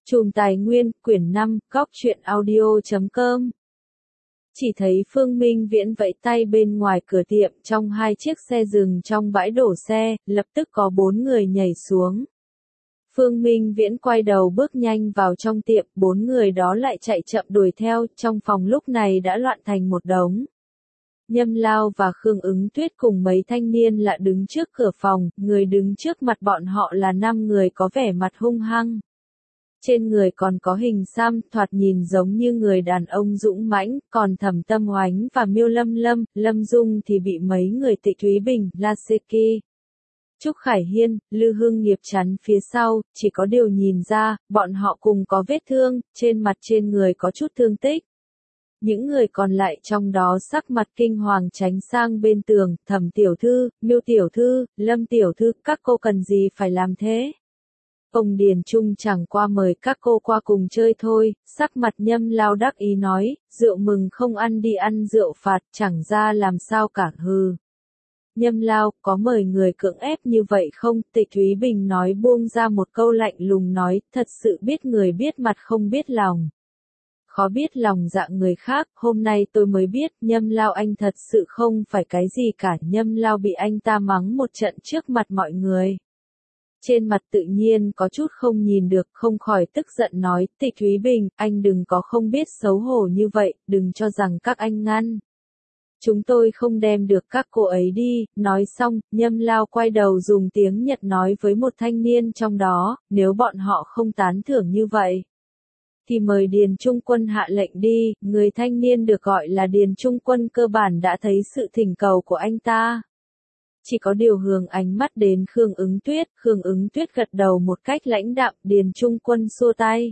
Chùm Tài Nguyên, quyển 5, góc truyện audio.com. Chỉ thấy Phương Minh Viễn vẫy tay bên ngoài cửa tiệm, trong hai chiếc xe dừng trong bãi đổ xe, lập tức có 4 người nhảy xuống. Phương Minh Viễn quay đầu bước nhanh vào trong tiệm, 4 người đó lại chạy chậm đuổi theo, trong phòng lúc này đã loạn thành một đống. Nhâm Lao và Khương Ứng Tuyết cùng mấy thanh niên lạ đứng trước cửa phòng, người đứng trước mặt bọn họ là 5 người có vẻ mặt hung hăng. Trên người còn có hình xăm, thoạt nhìn giống như người đàn ông dũng mãnh, còn Thẩm Tâm Oánh và Miêu Lâm Lâm, Lâm Dung thì bị mấy người Tịch Thúy Bình, La Seki, Trúc Khải Hiên, Lư Hưng Nghiệp chắn phía sau, chỉ có điều nhìn ra, bọn họ cùng có vết thương, trên mặt trên người có chút thương tích. Những người còn lại trong đó sắc mặt kinh hoàng tránh sang bên tường, Thẩm tiểu thư, Miêu tiểu thư, Lâm tiểu thư, các cô cần gì phải làm thế? Ông Điền Trung chẳng qua mời các cô qua cùng chơi thôi, sắc mặt Nhâm Lao đắc ý nói, rượu mừng không ăn đi ăn rượu phạt, chẳng ra làm sao cả hừ. Nhâm Lao, có mời người cưỡng ép như vậy không? Tịch Thúy Bình nói buông ra một câu lạnh lùng nói, thật sự biết người biết mặt không biết lòng. Khó biết lòng dạ người khác, hôm nay tôi mới biết, Nhâm Lao anh thật sự không phải cái gì cả, Nhâm Lao bị anh ta mắng một trận trước mặt mọi người. Trên mặt tự nhiên có chút không nhìn được, không khỏi tức giận nói, Tịch Thúy Bình, anh đừng có không biết xấu hổ như vậy, đừng cho rằng các anh ngăn. Chúng tôi không đem được các cô ấy đi, nói xong, Nhâm Lao quay đầu dùng tiếng Nhật nói với một thanh niên trong đó, nếu bọn họ không tán thưởng như vậy, thì mời Điền Trung Quân hạ lệnh đi, người thanh niên được gọi là Điền Trung Quân cơ bản đã thấy sự thỉnh cầu của anh ta. Chỉ có điều hướng ánh mắt đến Khương Ứng Tuyết gật đầu một cách lãnh đạm, Điền Trung Quân xua tay.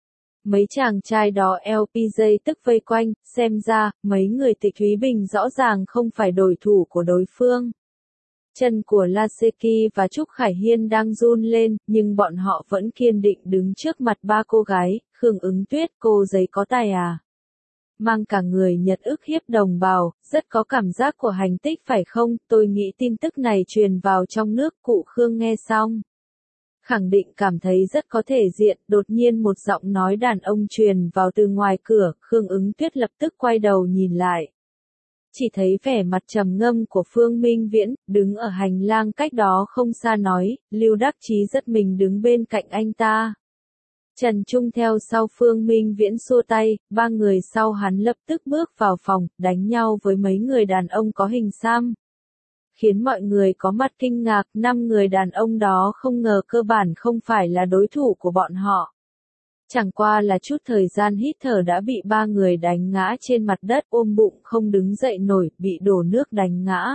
Mấy chàng trai đó LPJ tức vây quanh, xem ra, mấy người Tịch Thúy Bình rõ ràng không phải đối thủ của đối phương. Chân của La Seki và Trúc Khải Hiên đang run lên, nhưng bọn họ vẫn kiên định đứng trước mặt ba cô gái, Khương Ứng Tuyết, cô giấy có tài à? Mang cả người Nhật ức hiếp đồng bào, rất có cảm giác của hành tích phải không? Tôi nghĩ tin tức này truyền vào trong nước, cụ Khương nghe xong. Khẳng định cảm thấy rất có thể diện, đột nhiên một giọng nói đàn ông truyền vào từ ngoài cửa, Khương Ứng Tuyết lập tức quay đầu nhìn lại. Chỉ thấy vẻ mặt trầm ngâm của Phương Minh Viễn, đứng ở hành lang cách đó không xa nói, Lưu Đắc Chí rất mình đứng bên cạnh anh ta. Trần Trung theo sau Phương Minh Viễn xua tay, ba người sau hắn lập tức bước vào phòng, đánh nhau với mấy người đàn ông có hình xăm. Khiến mọi người có mặt kinh ngạc, 5 người đàn ông đó không ngờ cơ bản không phải là đối thủ của bọn họ. Chẳng qua là chút thời gian hít thở đã bị 3 người đánh ngã trên mặt đất, ôm bụng không đứng dậy nổi, bị đổ nước đánh ngã.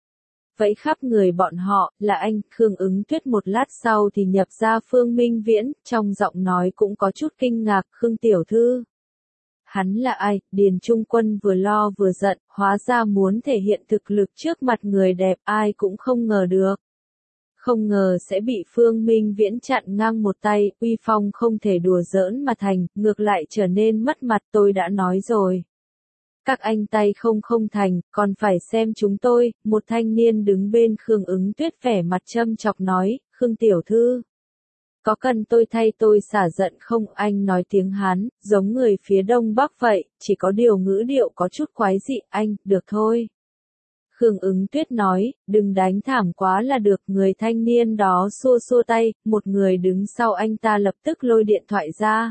Vẫy khắp người bọn họ, là anh, Khương Ứng Tuyết một lát sau thì nhập ra Phương Minh Viễn, trong giọng nói cũng có chút kinh ngạc, Khương tiểu thư. Hắn là ai? Điền Trung Quân vừa lo vừa giận, hóa ra muốn thể hiện thực lực trước mặt người đẹp, ai cũng không ngờ được. Không ngờ sẽ bị Phương Minh Viễn chặn ngang một tay, uy phong không thể đùa giỡn mà thành, ngược lại trở nên mất mặt, tôi đã nói rồi. Các anh tay không thành, còn phải xem chúng tôi, một thanh niên đứng bên Khương Ứng Tuyết vẻ mặt châm chọc nói, Khương tiểu thư. Có cần tôi thay tôi xả giận không? Anh nói tiếng Hán, giống người phía Đông Bắc vậy, chỉ có điều ngữ điệu có chút quái dị, anh, được thôi. Khương Ứng Tuyết nói, đừng đánh thảm quá là được, người thanh niên đó xua tay, một người đứng sau anh ta lập tức lôi điện thoại ra.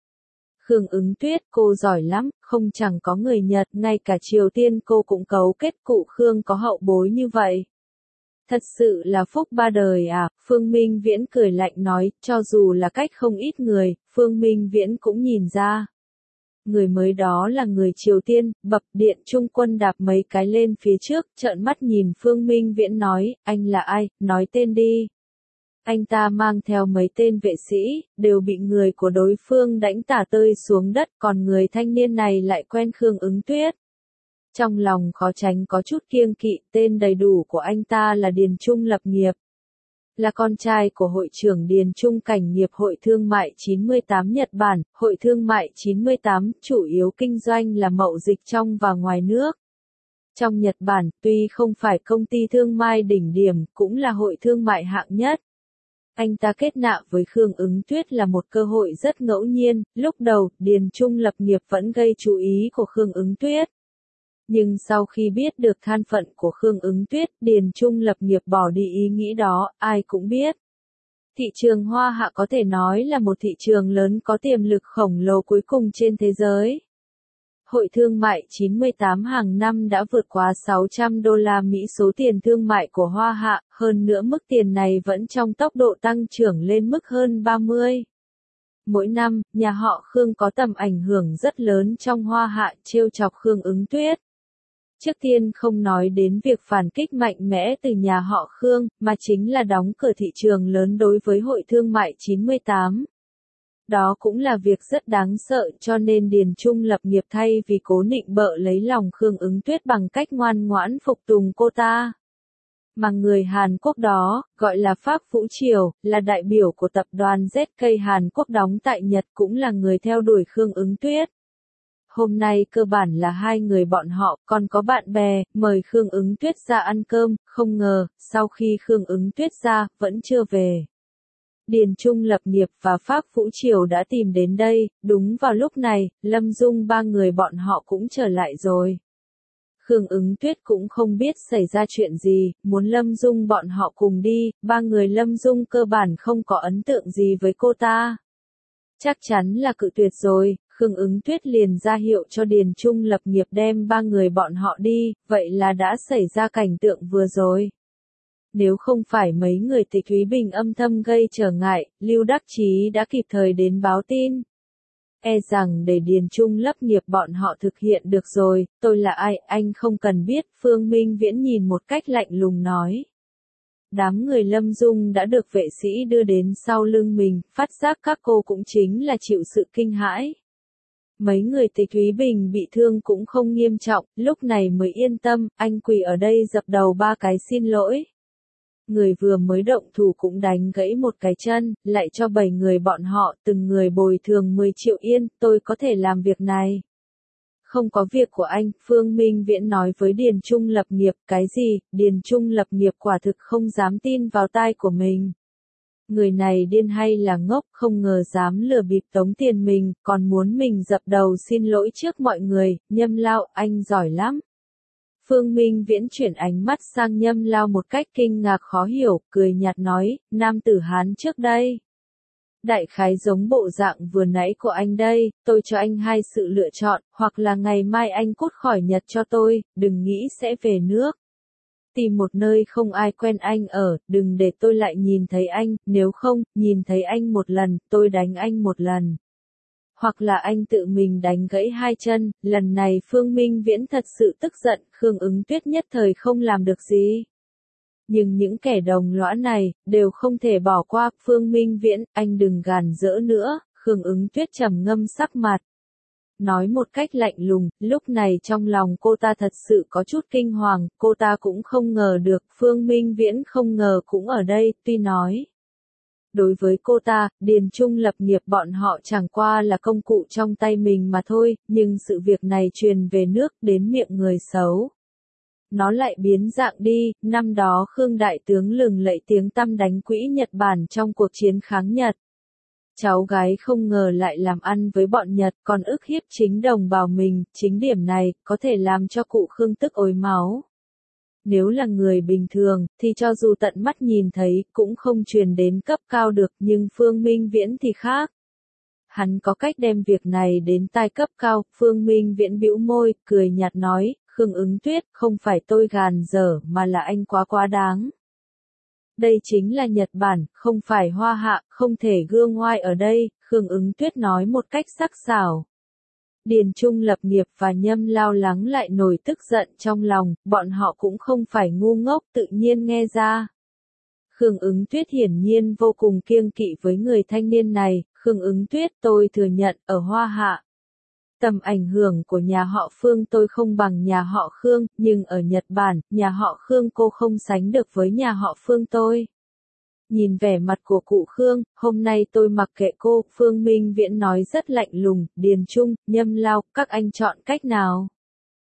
Khương Ứng Tuyết, cô giỏi lắm, không chẳng có người Nhật, ngay cả Triều Tiên cô cũng cấu kết, cụ Khương có hậu bối như vậy. Thật sự là phúc ba đời à, Phương Minh Viễn cười lạnh nói, cho dù là cách không ít người, Phương Minh Viễn cũng nhìn ra. Người mới đó là người Triều Tiên, bập Điện Trung Quân đạp mấy cái lên phía trước, trợn mắt nhìn Phương Minh Viễn nói, anh là ai, nói tên đi. Anh ta mang theo mấy tên vệ sĩ, đều bị người của đối phương đánh tả tơi xuống đất, còn người thanh niên này lại quen Khương Ứng Tuyết. Trong lòng khó tránh có chút kiêng kỵ, tên đầy đủ của anh ta là Điền Trung Lập Nghiệp. Là con trai của hội trưởng Điền Trung Cảnh nghiệp Hội Thương mại 98 Nhật Bản, Hội Thương mại 98, chủ yếu kinh doanh là mậu dịch trong và ngoài nước. Trong Nhật Bản, tuy không phải công ty thương mại đỉnh điểm, cũng là hội thương mại hạng nhất. Anh ta kết nạp với Khương Ứng Tuyết là một cơ hội rất ngẫu nhiên, lúc đầu, Điền Trung lập nghiệp vẫn gây chú ý của Khương Ứng Tuyết. Nhưng sau khi biết được thân phận của Khương Ứng Tuyết, Điền Trung lập nghiệp bỏ đi ý nghĩ đó, ai cũng biết. Thị trường Hoa Hạ có thể nói là một thị trường lớn có tiềm lực khổng lồ cuối cùng trên thế giới. Hội thương mại 98 hàng năm đã vượt quá 600 đô la Mỹ số tiền thương mại của Hoa Hạ, hơn nữa mức tiền này vẫn trong tốc độ tăng trưởng lên mức hơn 30. Mỗi năm, nhà họ Khương có tầm ảnh hưởng rất lớn trong Hoa Hạ trêu chọc Khương Ứng Tuyết. Trước tiên không nói đến việc phản kích mạnh mẽ từ nhà họ Khương, mà chính là đóng cửa thị trường lớn đối với Hội thương mại 98. Đó cũng là việc rất đáng sợ cho nên Điền Trung lập nghiệp thay vì cố nịnh bợ lấy lòng Khương Ứng Tuyết bằng cách ngoan ngoãn phục tùng cô ta. Mà người Hàn Quốc đó, gọi là Phác Vũ Triều, là đại biểu của tập đoàn ZK Hàn Quốc đóng tại Nhật cũng là người theo đuổi Khương Ứng Tuyết. Hôm nay cơ bản là hai người bọn họ, còn có bạn bè, mời Khương Ứng Tuyết ra ăn cơm, không ngờ, sau khi Khương Ứng Tuyết ra, vẫn chưa về. Điền Trung lập nghiệp và Phác Vũ Triều đã tìm đến đây, đúng vào lúc này, Lâm Dung ba người bọn họ cũng trở lại rồi. Khương Ứng Tuyết cũng không biết xảy ra chuyện gì, muốn Lâm Dung bọn họ cùng đi, ba người Lâm Dung cơ bản không có ấn tượng gì với cô ta. Chắc chắn là cự tuyệt rồi, Khương Ứng Tuyết liền ra hiệu cho Điền Trung lập nghiệp đem ba người bọn họ đi, vậy là đã xảy ra cảnh tượng vừa rồi. Nếu không phải mấy người Tịch Thúy Bình âm thầm gây trở ngại, Lưu Đắc Chí đã kịp thời đến báo tin. E rằng để Điền Trung lập nghiệp bọn họ thực hiện được rồi, tôi là ai, anh không cần biết, Phương Minh Viễn nhìn một cách lạnh lùng nói. Đám người Lâm Dung đã được vệ sĩ đưa đến sau lưng mình, phát giác các cô cũng chính là chịu sự kinh hãi. Mấy người Tịch Thúy Bình bị thương cũng không nghiêm trọng, lúc này mới yên tâm, anh quỳ ở đây dập đầu ba cái xin lỗi. Người vừa mới động thủ cũng đánh gãy một cái chân, lại cho 7 người bọn họ, từng người bồi thường 10 triệu yên, tôi có thể làm việc này. Không có việc của anh, Phương Minh Viễn nói với Điền Trung lập nghiệp, cái gì, Điền Trung lập nghiệp quả thực không dám tin vào tai của mình. Người này điên hay là ngốc, không ngờ dám lừa bịp tống tiền mình, còn muốn mình dập đầu xin lỗi trước mọi người, Nhâm Lao, anh giỏi lắm. Phương Minh Viễn chuyển ánh mắt sang Nhâm Lao một cách kinh ngạc khó hiểu, cười nhạt nói, nam tử Hán trước đây. Đại khái giống bộ dạng vừa nãy của anh đây, tôi cho anh hai sự lựa chọn, hoặc là ngày mai anh cút khỏi Nhật cho tôi, đừng nghĩ sẽ về nước. Tìm một nơi không ai quen anh ở, đừng để tôi lại nhìn thấy anh, nếu không, nhìn thấy anh một lần, tôi đánh anh một lần. Hoặc là anh tự mình đánh gãy hai chân, lần này Phương Minh Viễn thật sự tức giận, Khương Ứng Tuyết nhất thời không làm được gì. Nhưng những kẻ đồng lõa này, đều không thể bỏ qua, Phương Minh Viễn, anh đừng gàn dỡ nữa, Khương Ứng Tuyết trầm ngâm sắc mặt. Nói một cách lạnh lùng, lúc này trong lòng cô ta thật sự có chút kinh hoàng, cô ta cũng không ngờ được, Phương Minh Viễn không ngờ cũng ở đây, tuy nói. Đối với cô ta, Điền Trung lập nghiệp bọn họ chẳng qua là công cụ trong tay mình mà thôi, nhưng sự việc này truyền về nước đến miệng người xấu. Nó lại biến dạng đi, năm đó Khương Đại Tướng lừng lẫy tiếng tăm đánh quỹ Nhật Bản trong cuộc chiến kháng Nhật. Cháu gái không ngờ lại làm ăn với bọn Nhật còn ức hiếp chính đồng bào mình, chính điểm này có thể làm cho cụ Khương tức ối máu. Nếu là người bình thường, thì cho dù tận mắt nhìn thấy, cũng không truyền đến cấp cao được, nhưng Phương Minh Viễn thì khác. Hắn có cách đem việc này đến tai cấp cao, Phương Minh Viễn bĩu môi, cười nhạt nói, Khương Ứng Tuyết, không phải tôi gàn dở, mà là anh quá đáng. Đây chính là Nhật Bản, không phải Hoa Hạ, không thể gương ngoai ở đây, Khương Ứng Tuyết nói một cách sắc sảo. Điền Trung lập nghiệp và Nhâm Lao lắng lại nổi tức giận trong lòng, bọn họ cũng không phải ngu ngốc tự nhiên nghe ra. Khương Ứng Tuyết hiển nhiên vô cùng kiêng kỵ với người thanh niên này, Khương Ứng Tuyết tôi thừa nhận ở Hoa Hạ. Tầm ảnh hưởng của nhà họ Phương tôi không bằng nhà họ Khương, nhưng ở Nhật Bản, nhà họ Khương cô không sánh được với nhà họ Phương tôi. Nhìn vẻ mặt của cụ Khương, hôm nay tôi mặc kệ cô, Phương Minh Viễn nói rất lạnh lùng, Điền Trung, Nhâm Lao, các anh chọn cách nào?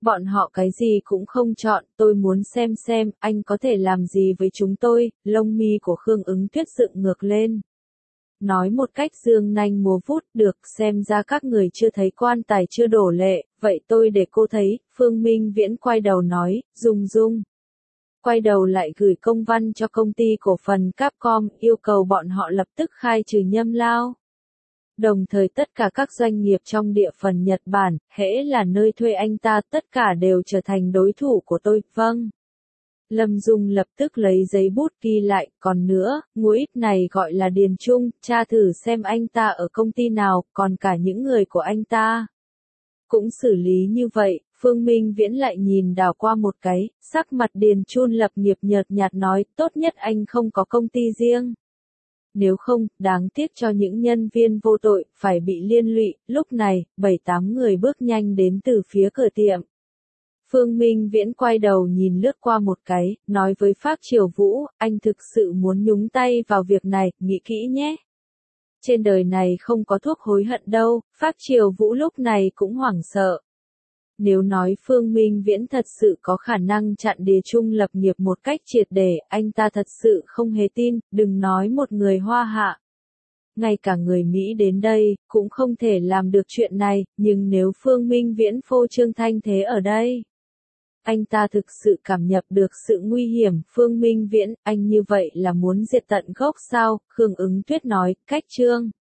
Bọn họ cái gì cũng không chọn, tôi muốn xem anh có thể làm gì với chúng tôi, lông mi của Khương Ứng Tuyết dựng ngược lên. Nói một cách dương nanh múa vuốt, được, xem ra các người chưa thấy quan tài chưa đổ lệ, vậy tôi để cô thấy, Phương Minh Viễn quay đầu nói, Dung. Quay đầu lại gửi công văn cho công ty cổ phần Capcom, yêu cầu bọn họ lập tức khai trừ Nhâm Lao. Đồng thời tất cả các doanh nghiệp trong địa phần Nhật Bản, hễ là nơi thuê anh ta, tất cả đều trở thành đối thủ của tôi, vâng. Lâm Dung lập tức lấy giấy bút ghi lại, còn nữa, ngũ ít này gọi là Điền Trung, tra thử xem anh ta ở công ty nào, còn cả những người của anh ta. Cũng xử lý như vậy, Phương Minh Viễn lại nhìn đảo qua một cái, sắc mặt Điền Trung lập nghiệp nhợt nhạt nói, tốt nhất anh không có công ty riêng. Nếu không, đáng tiếc cho những nhân viên vô tội, phải bị liên lụy, lúc này, 7-8 người bước nhanh đến từ phía cửa tiệm. Phương Minh Viễn quay đầu nhìn lướt qua một cái, nói với Phác Triều Vũ, anh thực sự muốn nhúng tay vào việc này, nghĩ kỹ nhé. Trên đời này không có thuốc hối hận đâu, Phác Triều Vũ lúc này cũng hoảng sợ. Nếu nói Phương Minh Viễn thật sự có khả năng chặn Đế Trung lập nghiệp một cách triệt để, anh ta thật sự không hề tin, đừng nói một người Hoa Hạ. Ngay cả người Mỹ đến đây, cũng không thể làm được chuyện này, nhưng nếu Phương Minh Viễn phô trương thanh thế ở đây. Anh ta thực sự cảm nhận được sự nguy hiểm, Phương Minh Viễn, anh như vậy là muốn diệt tận gốc sao, Khương Ứng Tuyết nói, cách trương.